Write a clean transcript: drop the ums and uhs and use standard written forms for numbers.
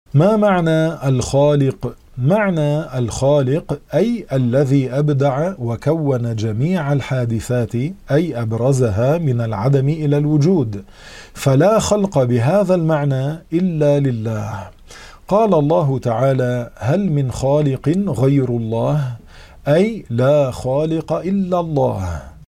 ما معنى الخالق؟ معنى الخالق أي الذي أبدع وكون جميع الحادثات، أي أبرزها من العدم إلى الوجود، فلا خلق بهذا المعنى إلا لله. قال الله تعالى: هل من خالق غير الله؟ أي لا خالق إلا الله.